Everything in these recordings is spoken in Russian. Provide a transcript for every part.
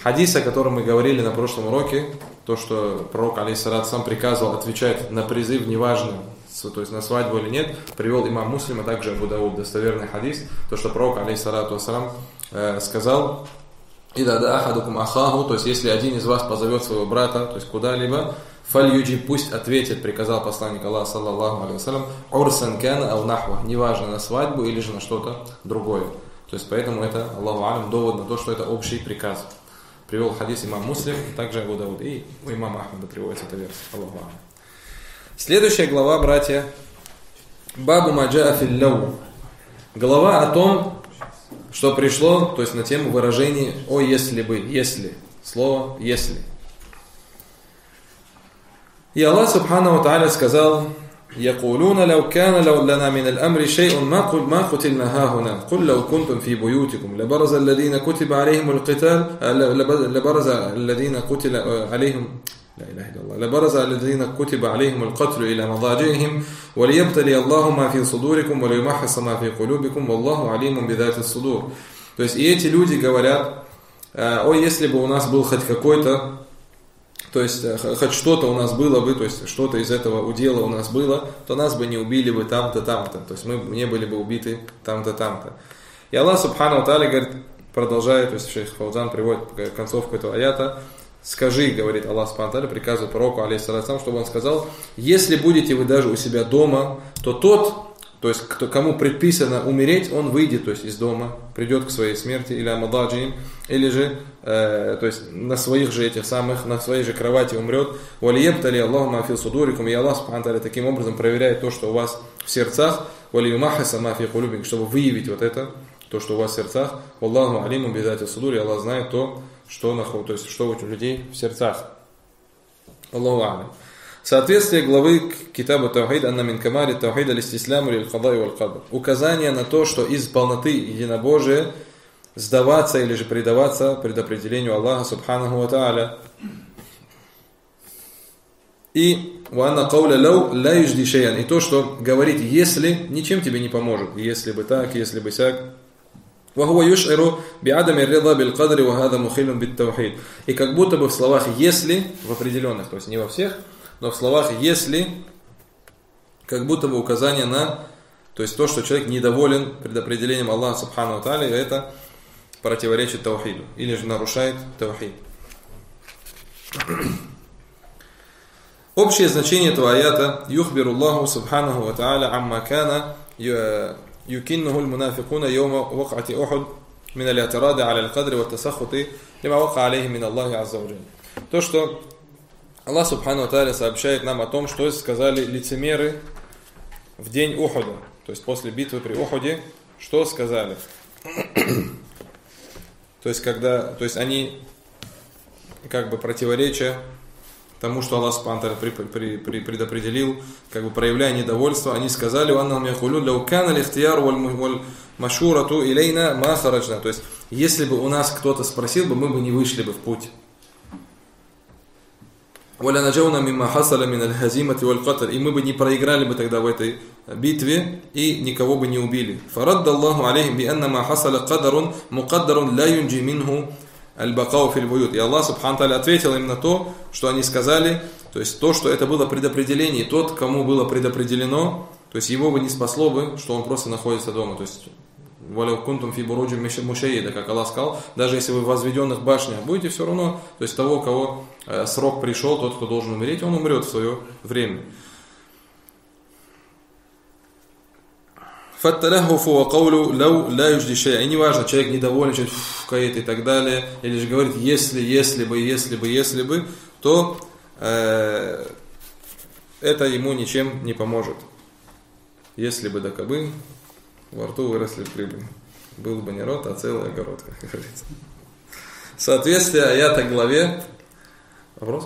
Хадис, о котором мы говорили на прошлом уроке, то, что пророк, алейхиссалату сам приказывал отвечать на призыв, неважно, то есть на свадьбу или нет, привел имам Муслим, а также Абу Дауд, достоверный хадис, то, что пророк, алейхиссалату сказал: «Ида да ахадукум ахаху», то есть если один из вас позовет своего брата, то есть куда-либо, «фальюджи», пусть ответит, приказал посланник Аллаха, саллаллаху алейхи вассалям, «урсан кана ау нахва», неважно, на свадьбу или же на что-то другое. То есть поэтому это, Аллаху алям, довод на то, что это общий приказ. Привел хадис имам Муслим, также Абу Дауд, и у имама Ахмада приводится эта версия. Аллаху алям. Следующая глава, братья, Бабу маджаа фил лау. Глава о том, что пришло, то есть на тему выражений «о если бы», «если», слово «если». И Аллах Субхану ва Тааля сказал: «Якулуна лау кана лана мин аль-амри шей'ун ма кутильна хахуна, куль лау кунтум фи буютикум, лабараза алладина кутиба алейхим аль-киталь, лабараза алладина кутила алейхим, لا إله إلا الله لبرز الذين كتب عليهم القتل إلى مضاجعهم وليبتلي الله ما في صدوركم وليمحص ما في قلوبكم والله عليم بذات الصدور». То есть и эти люди говорят: «О, если бы у нас был хоть какой-то, то есть хоть что-то у нас было бы, то есть что-то из этого удела у нас было, то нас бы не убили бы там-то, там-то, то есть мы не были бы убиты там-то, там-то». И Аллах Субхану ва Тааля говорит, продолжает, то есть шейх Фаузан приводит концовку этого аята: «Скажи, — говорит Аллах Субхану ва Тааля, приказывает пророку, алейхиссалату, чтобы он сказал: если будете вы даже у себя дома, то тот, то есть кому предписано умереть, он выйдет, то есть из дома, придет к своей смерти, или амададжиим, или же, то есть на своих же этих самых, на своей же кровати умрет. Валиебтали Аллаху ма фи судурикум». И Аллах Субхану ва Тааля таким образом проверяет то, что у вас в сердцах. Валиюмахиса ма фи кулубикум, чтобы выявить вот это, то, что у вас в сердцах. Аллаху алиму бидати судури, Аллах знает то, что то есть что у людей в сердцах. Аллаху алим. Соответствие главы к Китабу Таухид «Анна мин камали таухида листисляму лиль кадай валь кадр». Указание на то, что из полноты единобожия сдаваться или же предаваться предопределению Аллаха Субханаху ва Тааля. И «Ванна кауля лау ла южди шейян». И то, что говорит «если», ничем тебе не поможет. Если бы так, если бы сяк. وهو يشعر بعدم الرضا بالقدر وهذا مخل بالتوحيد. И как будто бы в словах «если», в определенных, то есть не во всех, но в словах «если», как будто бы указание на, то есть то, что человек недоволен предопределением Аллаха Субхану ва Тааля, и это противоречит таухиду, или же нарушает таухид. Общее значение этого аята: «Юхбиру Аллаху Субханаху ва Тааля амма кана يكنه المنافقون يوم وقعة أحد من الاعتراض على القدر والتسخط لما وقع عليه من الله عز وجل». То, что Аллах Субхану ва Тааля сообщает нам о том, что сказали лицемеры в день Ухуда, то есть после битвы при Ухуде, что сказали. То есть они как бы противоречия тому, что Аллах Субхану ва Тааля предопределил, как бы проявляя недовольство, они сказали: «Аннахум якулун лау кана лихтияр валь машурату илейна ма хараджна». То есть, если бы у нас кто-то спросил бы, мы бы не вышли бы в путь. «Валя наджауна мимма хасаля мин аль-хазимати валь катр». И мы бы не проиграли бы тогда в этой битве и никого бы не убили. «Фарадда Аллаху алейхим би анна ма хасаля кадарун мукаддарун ла юнджи минху аль-бакау фил буют». И Аллах Субхану ва Тааля ответил им на то, что они сказали, то есть то, что это было предопределение, и тот, кому было предопределено, то есть его бы не спасло бы, что он просто находится дома. То есть «Валяу кунтум фи буруджи мушаида», как Аллах сказал, даже если вы в возведенных башнях будете, все равно, то есть того, кого срок пришел, тот, кто должен умереть, он умрет в свое время. «Фатталахуфу ва каулю лау ла южди шейя». И неважно, человек недоволен, человек кает и так далее, или же говорит если бы, то это ему ничем не поможет. Если бы да кабы, во рту выросли рыбы. Был бы не рот, а целый огород, как говорится. Соответствие аята главе. Вопрос?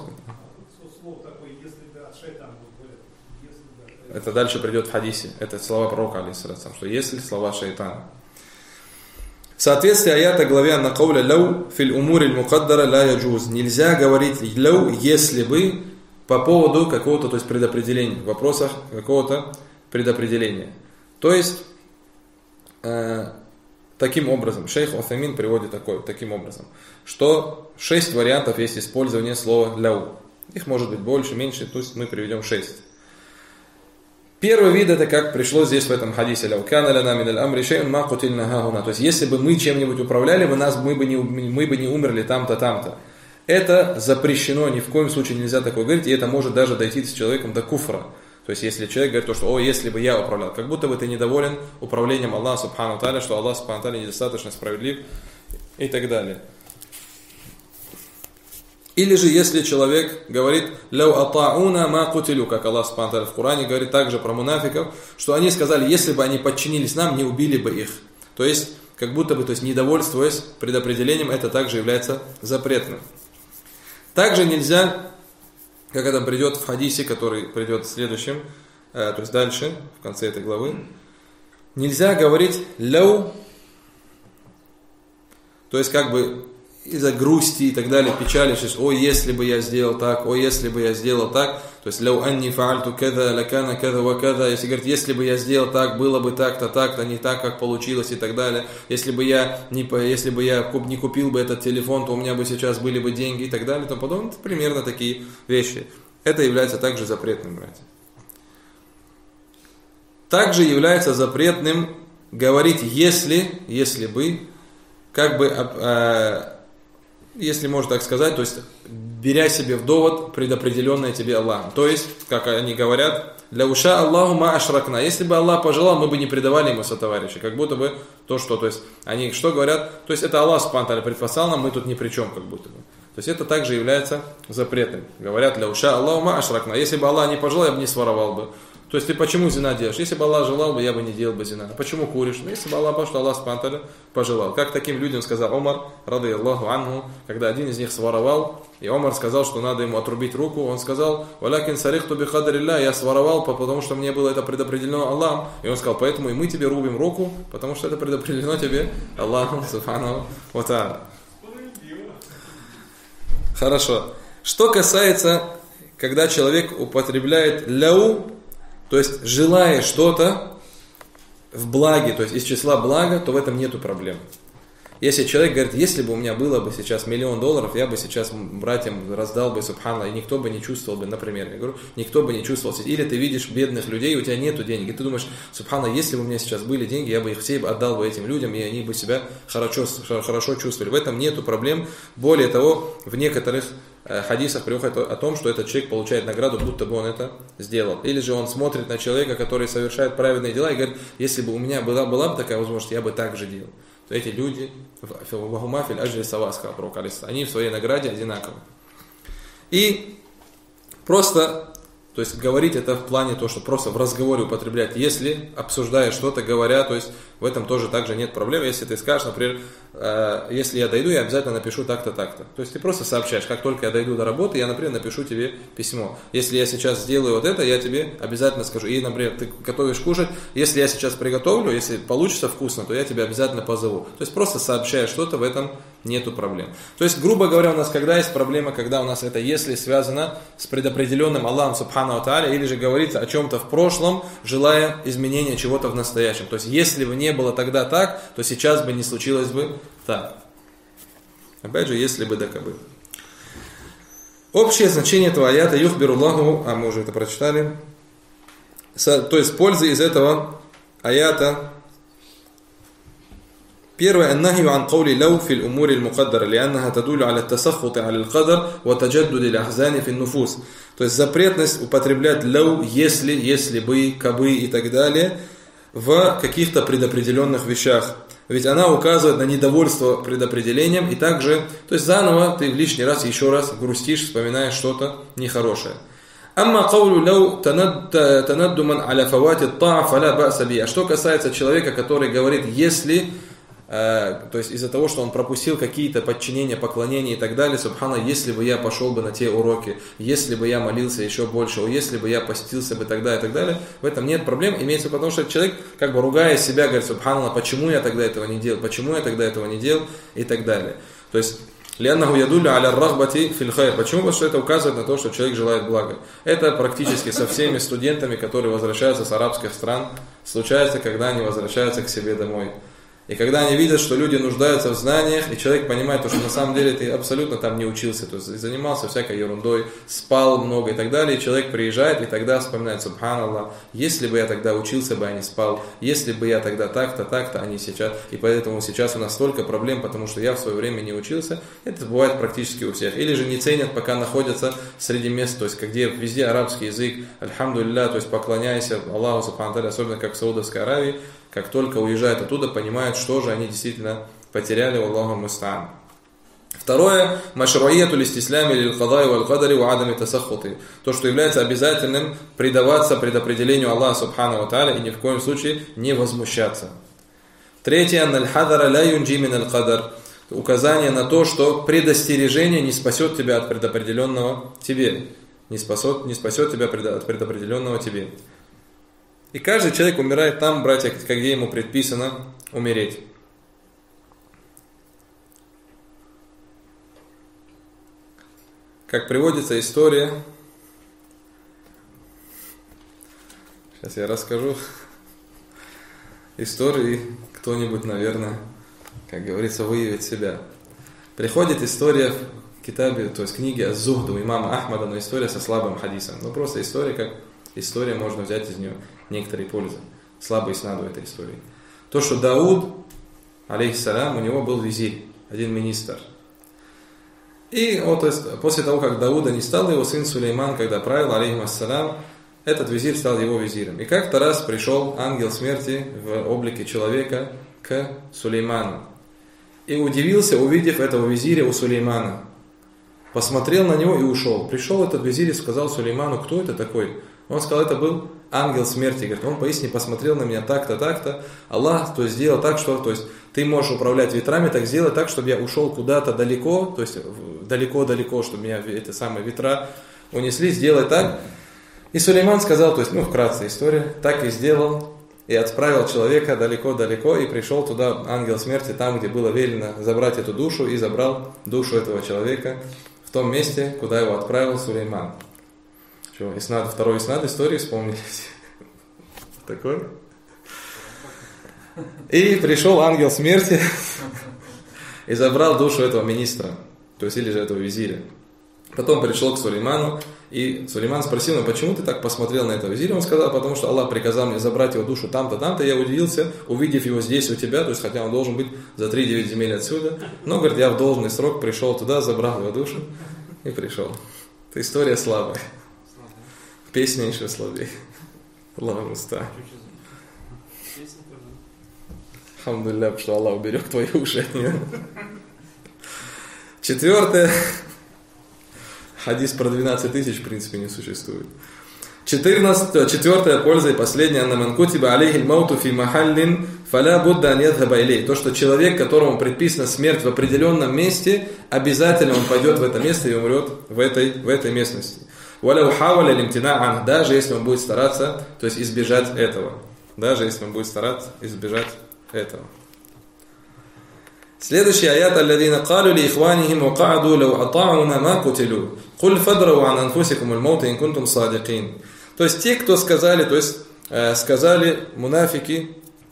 Это дальше придет в хадисе. Это слова пророка, алейхиссалату, что если слова шайтана. Соответствие аята главе «Анна кауля лау фил умури мукаддара ла яджуз». Нельзя говорить лау, если бы, по поводу какого-то, то есть предопределения, в вопросах какого-то предопределения. То есть, таким образом, шейх Уthаймин приводит таким образом, что 6 вариантов есть использования слова «ляу». Их может быть больше, меньше, то есть мы приведем 6. Первый вид это как пришло здесь в этом хадисе. «Ляу кана лана мин аль-амри шей'ун ма кутильна хахуна». То есть если бы мы чем-нибудь управляли, мы бы не умерли там-то, там-то. Это запрещено, ни в коем случае нельзя такое говорить, и это может даже дойти с человеком до куфра. То есть если человек говорит, что если бы я управлял, как будто бы ты недоволен управлением Аллаха Субхану Тааля, что Аллах Субхану Тааля недостаточно справедлив и так далее. Или же если человек говорит «Ляу атауна ма кутилю», как Аллах Субхану Тааля в Коране говорит также про мунафиков, что они сказали, если бы они подчинились нам, не убили бы их. То есть, как будто бы, недовольствуясь предопределением, это также является запретным. Также нельзя, как это придет в хадисе, который придет в следующем, то есть дальше, в конце этой главы, нельзя говорить «ляу», то есть как бы из-за грусти и так далее, печали, что если бы я сделал так, если бы я сделал так, то есть «ляу анни фаальту када, лакана када ва када», если говорит, если бы я сделал так, было бы так-то, не так, как получилось и так далее, если бы я не купил бы этот телефон, то у меня бы сейчас были бы деньги и так далее, то подобное, примерно такие вещи. Это является также запретным, братья. Также является запретным говорить если бы, как бы, если можно так сказать, то есть беря себе в довод предопределенное тебе Аллахом. То есть, как они говорят, «Ля уша Аллаху ма ашракна». Если бы Аллах пожелал, мы бы не предавали ему сотоварища. Как будто бы то, есть они что говорят? То есть это Аллах Субхану Тааля предписал нам, мы тут ни при чем, как будто бы. То есть это также является запретным. Говорят «Ля уша Аллаху ма ашракна». Если бы Аллах не пожелал, я бы не своровал бы. То есть ты почему зина делаешь? Если бы Аллах желал бы, я бы не делал бы зина. А почему куришь? Если бы Аллах пожелал. Как таким людям сказал Омар, рады Аллаху анху, когда один из них своровал, и Омар сказал, что надо ему отрубить руку, он сказал, «Валякин сарихту би хадрилля», я своровал, потому что мне было это предопределено Аллахом. И он сказал, поэтому и мы тебе рубим руку, потому что это предопределено тебе Аллахом, субхану ва тааля. Хорошо. Что касается, когда человек употребляет ляу, то есть желая что-то в благе, то есть из числа блага, то в этом нету проблем. Если человек говорит, если бы у меня было бы сейчас $1 миллион, я бы сейчас братьям раздал бы, субханаллах, и никто бы не чувствовал бы, например, я говорю, никто бы не чувствовал. Или ты видишь бедных людей, у тебя нету денег, и ты думаешь, субханаллах, если бы у меня сейчас были деньги, я бы их все отдал бы этим людям, и они бы себя хорошо чувствовали. В этом нету проблем. Более того, в некоторых хадисах приходит о том, что этот человек получает награду, будто бы он это сделал. Или же он смотрит на человека, который совершает праведные дела, и говорит, если бы у меня была бы такая возможность, я бы так же делал. То эти люди, они в своей награде одинаковы. И просто, то есть говорить это в плане то, что просто в разговоре употреблять, если обсуждая что-то, говоря, то есть в этом тоже также нет проблем. Если ты скажешь, например, если я дойду, я обязательно напишу так-то, так-то. То есть ты просто сообщаешь, как только я дойду до работы, я, например, напишу тебе письмо. Если я сейчас сделаю вот это, я тебе обязательно скажу. И, например, ты готовишь кушать, если я сейчас приготовлю, если получится вкусно, то я тебя обязательно позову. То есть просто сообщая что-то, в этом нету проблем. То есть, грубо говоря, у нас когда есть проблема, когда у нас это если связано с предопределенным Аллахом Субхану Тааля, или же говорится о чем-то в прошлом, желая изменения чего-то в настоящем. То есть, если бы не было тогда так, то сейчас бы не случилось бы так. Опять же, если бы да кабы. Общее значение этого аята юхбируллаху, а мы уже это прочитали. То есть, польза из этого аята. Первое, аннахию ан каули лау фил умури аль-мукаддара, лианнаха тадулю аля тасаххути аля аль-кадар ва таджаддуди аль-ахзани фил нуфус. То есть запретность употреблять лау, если бы, кабы и так далее в каких-то предопределенных вещах. Ведь она указывает на недовольство предопределением, и также, то есть заново ты в лишний раз, еще раз грустишь, вспоминаешь что-то нехорошее. Амма каулю лау танаддуман аля фавати та'а фаля ба'са би. А что касается человека, который говорит, если, то есть из-за того, что он пропустил какие-то подчинения, поклонения и так далее, субхана, если бы я пошел бы на те уроки, если бы я молился еще больше, если бы я постился бы тогда и так далее, в этом нет проблем, имеется, потому что человек, как бы ругая себя, говорит, субханаллах, почему я тогда этого не делал, и так далее. То есть, лианнаху ядуллю аля рахбати фил хайр. Почему? Потому что это указывает на то, что человек желает блага. Это практически со всеми студентами, которые возвращаются с арабских стран, случается, когда они возвращаются к себе домой. И когда они видят, что люди нуждаются в знаниях, и человек понимает, что на самом деле ты абсолютно там не учился, то есть занимался всякой ерундой, спал много и так далее, и человек приезжает и тогда вспоминает: субханаллах, если бы я тогда учился бы, а не спал, если бы я тогда так-то, так-то, а не сейчас. И поэтому сейчас у нас столько проблем, потому что я в свое время не учился. Это бывает практически у всех. Или же не ценят, пока находятся среди мест, то есть где везде арабский язык, альхамдулилля, то есть поклоняйся Аллаху субхану ва тааля, особенно как в Саудовской Аравии. Как только уезжают оттуда, понимают, что же они действительно потеряли, Аллаху муста'ан. Второе, машруияту листислями лиль-кадай валь-кадари ва адами тасаххути. То, что является обязательным предаваться предопределению Аллаха субхану ва тааля и ни в коем случае не возмущаться. Третье, анналь-хадара ля юнджи миналь кадар. Указание на то, что предостережение не спасет тебя от предопределенного тебе. Не спасет тебя от предопределенного тебе. И каждый человек умирает там, братья, где ему предписано умереть. Как приводится история, сейчас я расскажу историю, и кто-нибудь, наверное, как говорится, выявит себя. Приходит история в китабе, то есть книге Аз-Зухд у имама Ахмада, но история со слабым хадисом. Ну просто история, как история, можно взять из нее некоторые пользы. Слабый иснад у этой истории. То, что Дауд, алейхиссалям, у него был визирь, один министр. И вот, то есть, после того, как Дауда не стал, его сын Сулейман, когда правил, алейхиссалям, этот визирь стал его визирем. И как-то раз пришел ангел смерти в облике человека к Сулейману. И удивился, увидев этого визиря у Сулеймана. Посмотрел на него и ушел. Пришел этот визирь и сказал Сулейману: кто это такой? Он сказал: это был ангел смерти. Говорит, он поистине посмотрел на меня так-то, так-то. Аллах, то есть, сделал так, что, то есть, ты можешь управлять ветрами, так сделай так, чтобы я ушел куда-то далеко, то есть далеко-далеко, чтобы меня эти самые ветра унесли, сделай так. И Сулейман сказал, то есть, вкратце история, так и сделал, и отправил человека далеко-далеко, и пришел туда ангел смерти, там, где было велено забрать эту душу, и забрал душу этого человека в том месте, куда его отправил Сулейман. Что, второй иснад истории вспомнились? Такой? И пришел ангел смерти и забрал душу этого министра, то есть или же этого визиря. Потом пришел к Сулейману, и Сулейман спросил: почему ты так посмотрел на этого визиря? Он сказал: потому что Аллах приказал мне забрать его душу там-то, там-то. Я удивился, увидев его здесь у тебя, то есть хотя он должен быть за 3-9 земель отсюда. Но, говорит, я в должный срок пришел туда, забрал его душу и пришел. Это история слабая. Песня еще слабее. Аллаху муста'ан. Алхамдулилля, что Аллах уберег твои уши от нее. Четвертое. Хадис про 12 тысяч, в принципе, не существует. Четвертая польза и последняя. Анна кутиба алейхи мауту фи махаллин фаля будда ан ядхаба илей. То, что человек, которому предписана смерть в определенном месте, обязательно он пойдет в это место и умрет в этой местности. Валяу хаваля лимтина ан. Даже если он будет стараться, то есть избежать этого. Даже если он будет стараться избежать этого. Следующий аят: алладина калу ли ихванихим ва кааду лау атауна ма кутилу. Куль фадрау ан анфусикум аль-маута ин кунтум садикин. То есть те, кто сказали, то есть сказали мунафики,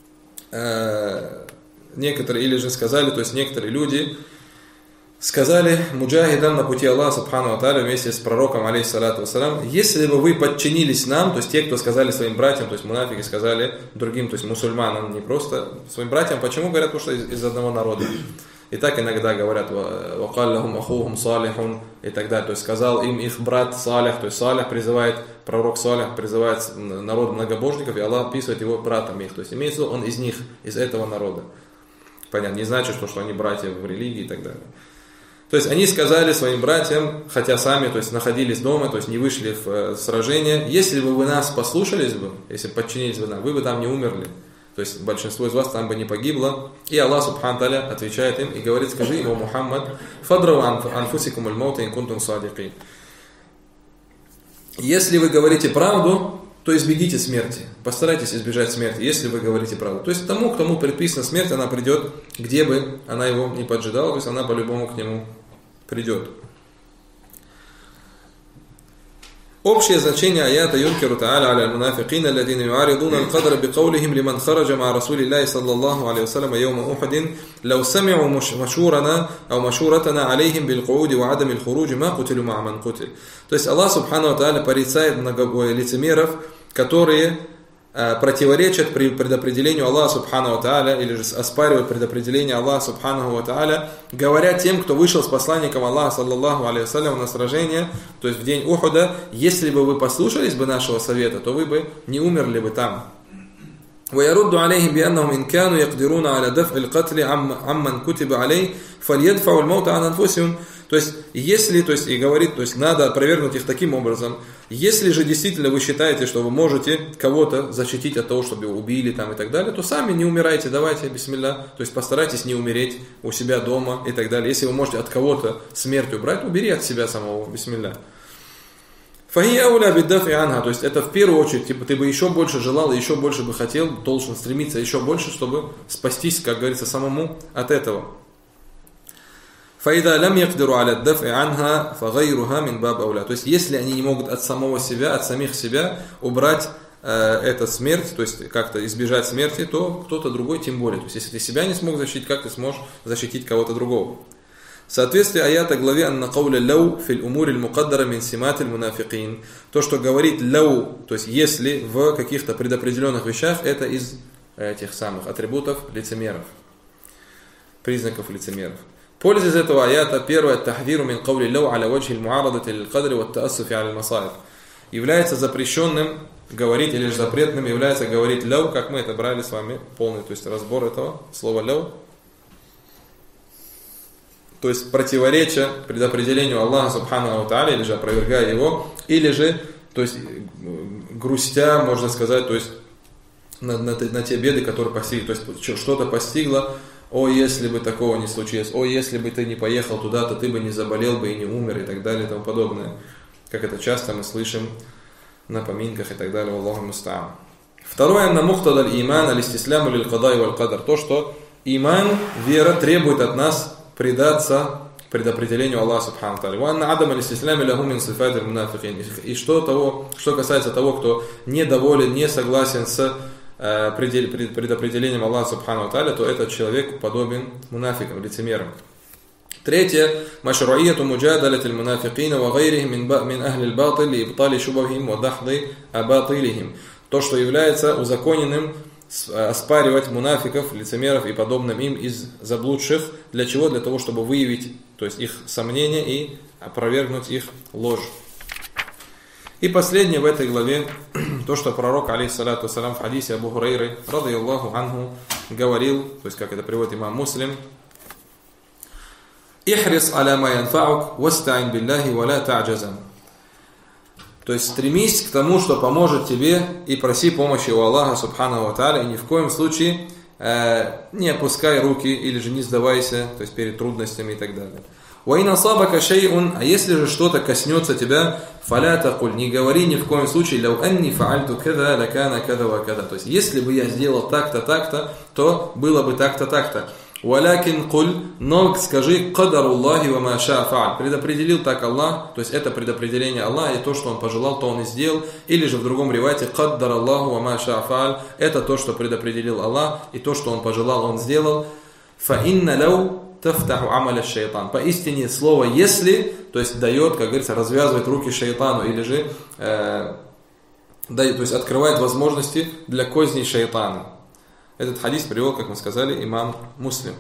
некоторые, или же сказали, то есть некоторые люди сказали муджахидам на пути Аллаха субхану ва тааля вместе с пророком алейхиссалату вассалам: если бы вы подчинились нам, то есть те, кто сказали своим братьям, то есть мунафики сказали другим, то есть мусульманам, не просто своим братьям. Почему говорят? Потому что из одного народа. И так иногда говорят: вакаллахум ахухум салихун и так далее. То есть сказал им их брат Салих, то есть Салих призывает, пророк Салих призывает народ многобожников, и Аллах описывает его братом их. То есть имеется в виду, он из них, из этого народа. Понятно, не значит, что они братья в религии и так далее. То есть они сказали своим братьям, хотя сами, то есть, находились дома, то есть не вышли в сражение: если бы вы нас послушались бы, если бы подчинились бы нам, вы бы там не умерли. То есть большинство из вас там бы не погибло. И Аллах субхану тааля отвечает им и говорит: скажи ему, Мухаммад, фадрау анфусикум аль-маута ин кунтум садикин. Если вы говорите правду, то избегите смерти. Постарайтесь избежать смерти, если вы говорите правду. То есть тому, кому предписана смерть, она придет, где бы она его не поджидала, то есть она по-любому к нему придет. Общее значение аята юнкиру та'аля аля аль-мунафикина, алладина ю'аридуна аль-кадра бикаулихим лиман хараджа ма расулиллахи саллаллаху алейхи вассалям йома ухадин, лау сами'у машурана, ау машуратана алейхим билкууди ва адами аль-хуруджи ма кутилю ма ман кутиль. То есть Аллах субхану ва та'аля порицает лицемеров, которые противоречат предопределению Аллаха субхану ва та'аля, или же оспаривают предопределение Аллаха субхану ва та'аля, говоря тем, кто вышел с посланником Аллаха саллаллаху алейхи вассалям на сражение, то есть в день Ухуда: если бы вы послушались бы нашего совета, то вы бы не умерли бы там. ويرد عليهم بأنهم إن كانوا يقدرون على دفع القتل عمن كتب عليه فليدفعوا الموت عن أنفسهم. То есть, если, то есть, и говорит, то есть, надо опровергнуть их таким образом: если же действительно вы считаете, что вы можете кого-то защитить от того, чтобы его убили там и так далее, то сами не умирайте, давайте, бисмилля, то есть, постарайтесь не умереть у себя дома и так далее. Если вы можете от кого-то смерть убрать, убери от себя самого, бисмилля. Фахия ауля биддафи анха, то есть это в первую очередь, типа, ты бы еще больше желал, еще больше бы хотел, должен стремиться еще больше, чтобы спастись, как говорится, самому от этого. Фаида лям якдиру аля дафи анха фагайруха мин баб ауля. То есть если они не могут от самого себя, от самих себя убрать эту смерть, то есть как-то избежать смерти, то кто-то другой тем более. То есть если ты себя не смог защитить, как ты сможешь защитить кого-то другого? В соответствии аята главе «Анна кауля лау фил умури мукаддара мин симатиль мунафикин». То, что говорит лау, то есть если в каких-то предопределенных вещах, это из этих самых атрибутов лицемеров, признаков лицемеров. Польза из этого аята: первое, тахдиру мин каули лау аля ваджхи муарадати лил кадри ва таассуфи аля масаиб. Является запрещенным говорить, или же запретным является говорить лау, как мы это брали с вами, полный, то есть разбор этого слова лау. То есть противоречия предопределению Аллаха субхану ва та'аля, или же опровергая его, или же, то есть грустя, можно сказать, то есть на те беды, которые постигли, то есть что-то постигло: о, если бы такого не случилось, о, если бы ты не поехал туда, то ты бы не заболел бы и не умер, и так далее, и тому подобное. Как это часто мы слышим на поминках и так далее. Аллаху муста'ан. Второе, на мухтадаль иман аль-истисляму лиль-кадай валь-кадар. То, что иман, вера, требует от нас предаться предопределению Аллаха субхану ва та'аля. И что касается того, кто недоволен, не согласен с предопределением Аллаха субхану ва та'аля, то этот человек подобен мунафикам, лицемерам. Третье, машру'iяту муджадалати аль-мунафикина ва гайрихим мин ахли аль-батил ли ибтали шубахим ва дахди абатилихим. То, что является узаконенным оспаривать мунафиков, лицемеров и подобным им из заблудших. Для чего? Для того, чтобы выявить, то есть, их сомнения и опровергнуть их ложь. И последнее в этой главе, то, что пророк, алейхиссалату вассалям, в хадисе Абу Хурайры, радийаллаху анху, говорил, то есть, как это приводит имам Муслим: «Ихрис аля ма янфаук, васта'ин биллахи ва ла та'джазан». То есть стремись к тому, что поможет тебе, и проси помощи у Аллаха субхану ва та'аля, и ни в коем случае не опускай руки, или же не сдавайся, то есть перед трудностями и так далее. وَإِنْ أَصَابَكَ شَيْءٌ, а если же что-то коснется тебя, فَلَا تَقُلْ, не говори ни в коем случае لَوْ أَنِّي فَعَلْتُ كَذَا لَكَانَ كَذَا وَكَذَا. То есть если бы я сделал так-то, так-то, то было бы так-то, так-то. وَلَكِنْ قُلْ, но скажи قَدَرُ اللَّهِ وَمَا شَاءَ فَعَلْ. Предопределил так Аллах, то есть это предопределение Аллаха, и то, что Он пожелал, то Он и сделал. Или же в другом ривайте قَدَّرَ اللَّهُ وَمَا شَاءَ فَعَلْ. Это то, что предопределил Аллах, и то, что Он пожелал, Он сделал. فَإِنَّ لَوْ тафтаху амаля шайтан. Поистине слово «если», то есть дает, как говорится, развязывает руки шайтану, или же то есть открывает возможности для козней шайтана. Этот хадис привел, как мы сказали, имам Муслим.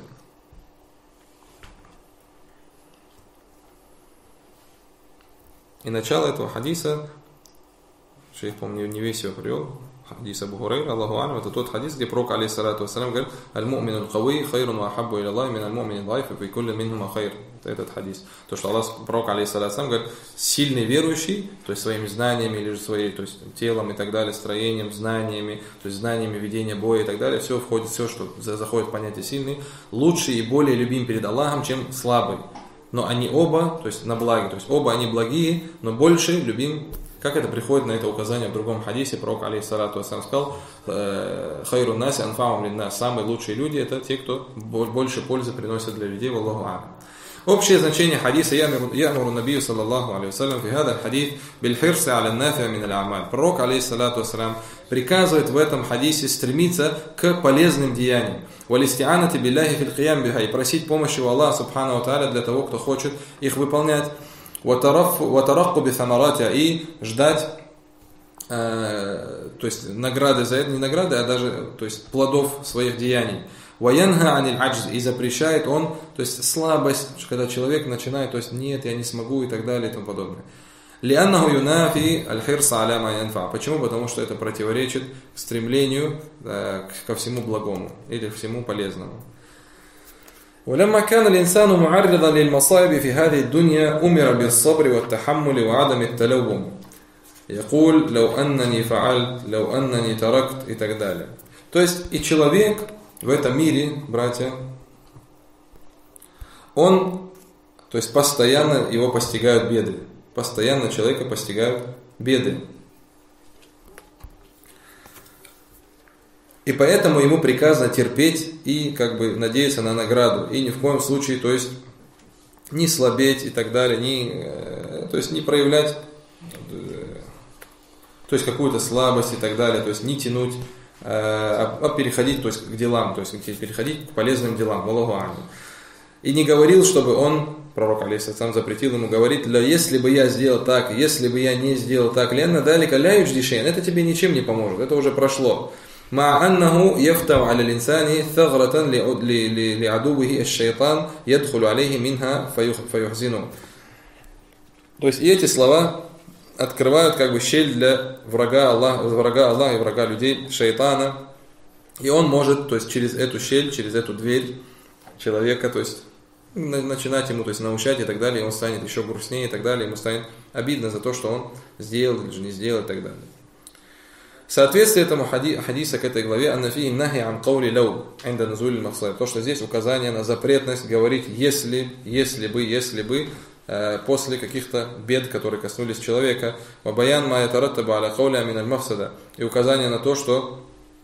И начало этого хадиса, шейх, помню, не весь его привел, хадис Абу Хурайра, Аллаху алям, это тот хадис, где пророк, алейхиссалату вассалям, говорит: «Аль-му'мину аль-кавий хайрун ва ахаббу иля Аллахи мин аль-му'мини ад-даифи фи кулли минхума хайр». Это этот хадис. То, что Аллах, пророк, алейхиссалату вассалям, говорит: сильный верующий, то есть своими знаниями, или же своей, то есть телом и так далее, строением, знаниями, то есть знаниями ведения боя и так далее, все входит, все, что заходит в понятие сильный, лучше и более любим перед Аллахом, чем слабый. Но они оба, то есть на благе, то есть оба они благие, но больше любим. Как это приходит на это указание в другом хадисе, пророк, алейхиссалату вассалям, сказал: «Хайрун наси анфаум линнас». Самые лучшие люди — это те, кто больше пользы приносят для людей. Валлаху а'лям. Общее значение хадиса «Ямуру набию саллаллаху алейхи вассалям фи хада хадис бильхирси аля нафиа мин аль-амаль». Пророк, алейхиссалату вассалям, приказывает в этом хадисе стремиться к полезным деяниям. «Валистианати билляхи фил киям биха» и просить помощи у Аллаха субхану ва тааля для того, кто хочет их выполнять. «Ватаракку бисамаратиа» и ждать, то есть награды за это, не награды, а даже, то есть плодов своих деяний. «Ваянха аниль аджз» и запрещает он, то есть слабость, когда человек начинает, то есть нет, я не смогу и так далее и тому подобное. «Лианнаху юнафи аль-хирса аля ма янфа». Почему? Потому что это противоречит стремлению ко всему благому или всему полезному. ولما كان الإنسان معرضا للمصائب في هذه الدنيا أمر بالصبر والتحمل وعدم التلوم. يقول لو أنني فعلت لو أنني تركت и так далее. То есть и человек в этом мире, братья, он, то есть постоянно его постигают беды. Постоянно человека постигают беды. И поэтому ему приказано терпеть и как бы надеяться на награду. И ни в коем случае, то есть не слабеть и так далее, то есть не проявлять, то есть какую-то слабость и так далее, то есть не тянуть, а переходить, то есть к делам, то есть переходить к полезным делам. Аллаху а'алям. И не говорил, чтобы он, пророк алейхиссалям, запретил ему говорить: если бы я сделал так, если бы я не сделал так, это тебе ничем не поможет, это уже прошло. مع أنه يفتح على الإنسان ثغرة لعدوه الشيطان يدخل عليه منها فيحزنه. То есть и эти слова открывают как бы щель для врага Аллаха и врага людей, шайтана, и он может, то есть через эту щель, через эту дверь человека, то есть начинать ему, то есть научать и так далее, и он станет еще грустнее и так далее, ему станет обидно за то, что он сделал или же не сделал и так далее. Соответствие этому хадиса к этой главе, аннафи нахи ан каули лау инда назуль махсад, то, что здесь указание на запретность говорить если бы, после каких-то бед, которые коснулись человека, вабаян ма ятараттаба аля каули амин аль махсада, и указание на то, что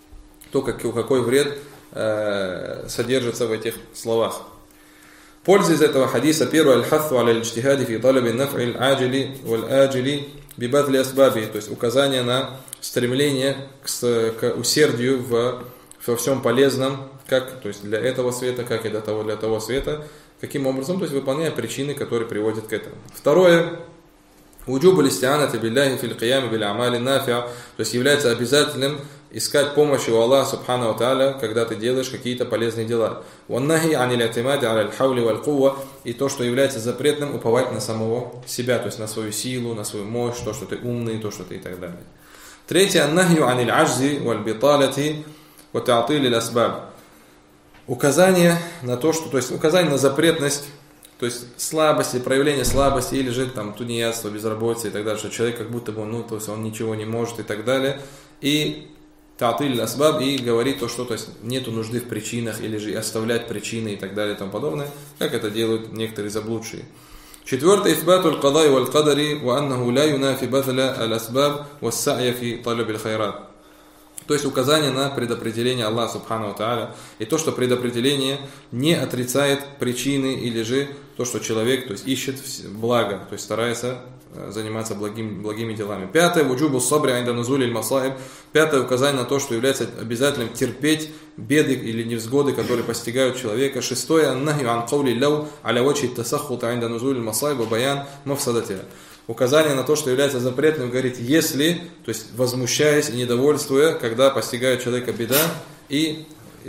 какой вред содержится в этих словах. Польза из этого хадиса: первое, аль-хатту аля аль-иджтихади фи талаби наф'и аль-аджили валь-аджили бибадли асбаби, то есть указание на стремление к усердию во всем полезном, как, то есть для этого света, как и для того света, каким образом, то есть выполняя причины, которые приводят к этому. Второе, уджубу листианати билляхи фил киями бил амали нафиа, то есть является обязательным искать помощи у Аллаха субхану ва тааля, когда ты делаешь какие-то полезные дела. Ваннахи анил атимади аля аль-хаули валь-кувва, и то, что является запретным, уповать на самого себя, то есть на свою силу, на свою мощь, то, что ты умный, то, что ты и так далее. Третье, аннахи анил аджзи валь-биталати ва та'тили аль-асбаб. Указание на то, что, то есть указание на запретность, то есть слабости, проявление слабости или же там тунеядство, безработица и так далее, что человек как будто бы, то есть он ничего не может и так далее. И та'тиль асбаб, и говорит то, что, то есть нету нужды в причинах или же оставлять причины и так далее и тому подобное, как это делают некоторые заблудшие. Четвертое, ифбату аль-кадай валь-кадари ва аннаху ла юнафи базля аль-асбаб вассa'я фи талаб аль-хайрат. То есть указание на предопределение Аллаха субхану ва тааля, и то, что предопределение не отрицает причины или же то, что человек, то есть ищет благо, то есть старается заниматься благими делами. Пятое, вуджубу сабри инда нузули аль-масаиб. Пятое, указание на то, что является обязательным терпеть беды или невзгоды, которые постигают человека. Шестое, аннахи ан каули лау аля вачи тасаххута инда нузули аль-масаиб ва баян мафсадатиха. Указание на то, что является запретным, говорит, если, то есть возмущаясь и недовольствуя, когда постигает человека беда, и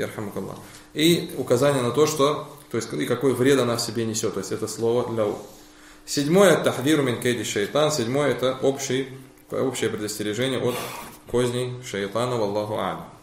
указание на то, что, то есть и какой вред она в себе несет, то есть это слово ляу. Седьмое, тахдиру мин кейди шайтан. Седьмое, это общее предостережение от козней шайтана. Валлаху а'алям.